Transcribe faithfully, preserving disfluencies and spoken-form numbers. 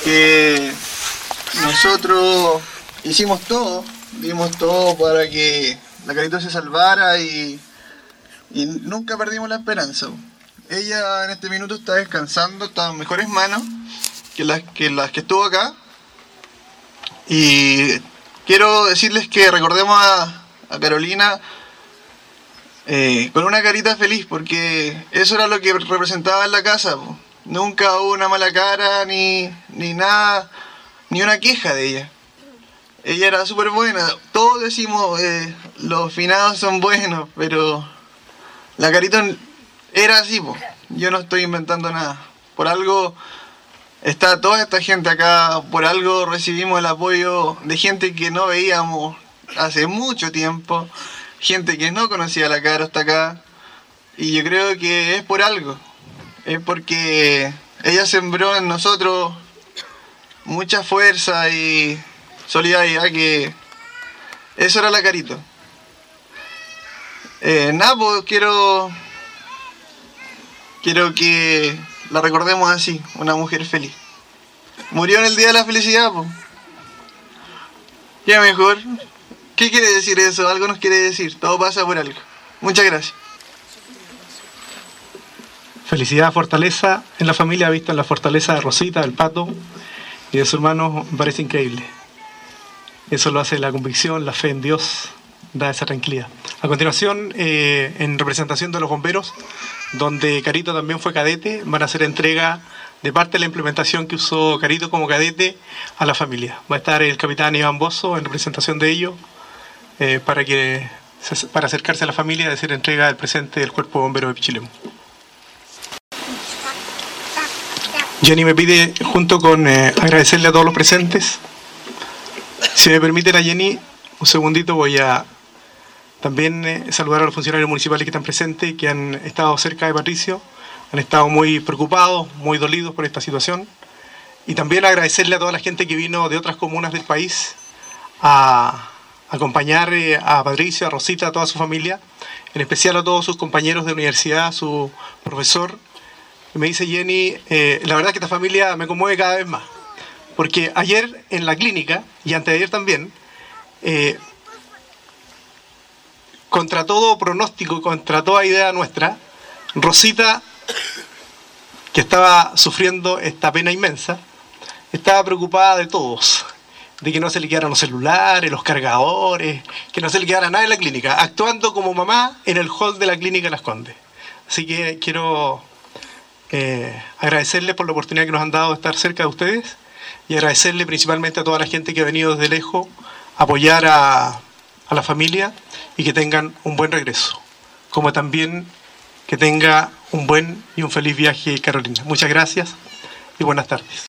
porque nosotros hicimos todo, dimos todo para que la Carito se salvara y, y nunca perdimos la esperanza. Ella en este minuto está descansando, está en mejores manos que las que, las que estuvo acá. Y quiero decirles que recordemos a, a Carolina eh, con una carita feliz, porque eso era lo que representaba en la casa, po. Nunca hubo una mala cara, ni, ni nada, ni una queja de ella. Ella era súper buena. Todos decimos, eh, los finados son buenos, pero la Carito era así, po. Yo no estoy inventando nada. Por algo está toda esta gente acá, por algo recibimos el apoyo de gente que no veíamos hace mucho tiempo, gente que no conocía la Caro hasta acá, y yo creo que es por algo. Es porque ella sembró en nosotros mucha fuerza y solidaridad, que eso era la Carito. Eh, nada, pues quiero, quiero que la recordemos así, una mujer feliz. Murió en el día de la felicidad, pues. ¿Qué mejor? ¿Qué quiere decir eso? Algo nos quiere decir, todo pasa por algo. Muchas gracias. Felicidad, fortaleza en la familia, visto en la fortaleza de Rosita, del Pato y de su hermano, me parece increíble. Eso lo hace la convicción, la fe en Dios, da esa tranquilidad. A continuación, eh, en representación de los bomberos, donde Carito también fue cadete, van a hacer entrega de parte de la implementación que usó Carito como cadete a la familia. Va a estar el capitán Iván Bozo en representación de ellos, eh, para, que, para acercarse a la familia y hacer entrega del presente del Cuerpo de Bomberos de Pichilemu. Jenny me pide, junto con eh, agradecerle a todos los presentes. Si me permite la Jenny, un segundito, voy a también eh, saludar a los funcionarios municipales que están presentes, que han estado cerca de Patricio, han estado muy preocupados, muy dolidos por esta situación. Y también agradecerle a toda la gente que vino de otras comunas del país a acompañar eh, a Patricio, a Rosita, a toda su familia, en especial a todos sus compañeros de universidad, a su profesor. Me dice Jenny, eh, la verdad es que esta familia me conmueve cada vez más, porque ayer en la clínica, y antes de ayer también, eh, contra todo pronóstico, contra toda idea nuestra, Rosita, que estaba sufriendo esta pena inmensa, estaba preocupada de todos, de que no se le quedaran los celulares, los cargadores, que no se le quedara nada en la clínica, actuando como mamá en el hall de la clínica Las Condes. Así que quiero Eh, agradecerles por la oportunidad que nos han dado de estar cerca de ustedes, y agradecerle principalmente a toda la gente que ha venido desde lejos a apoyar a, a la familia, y que tengan un buen regreso, como también que tenga un buen y un feliz viaje Carolina. Muchas gracias y buenas tardes.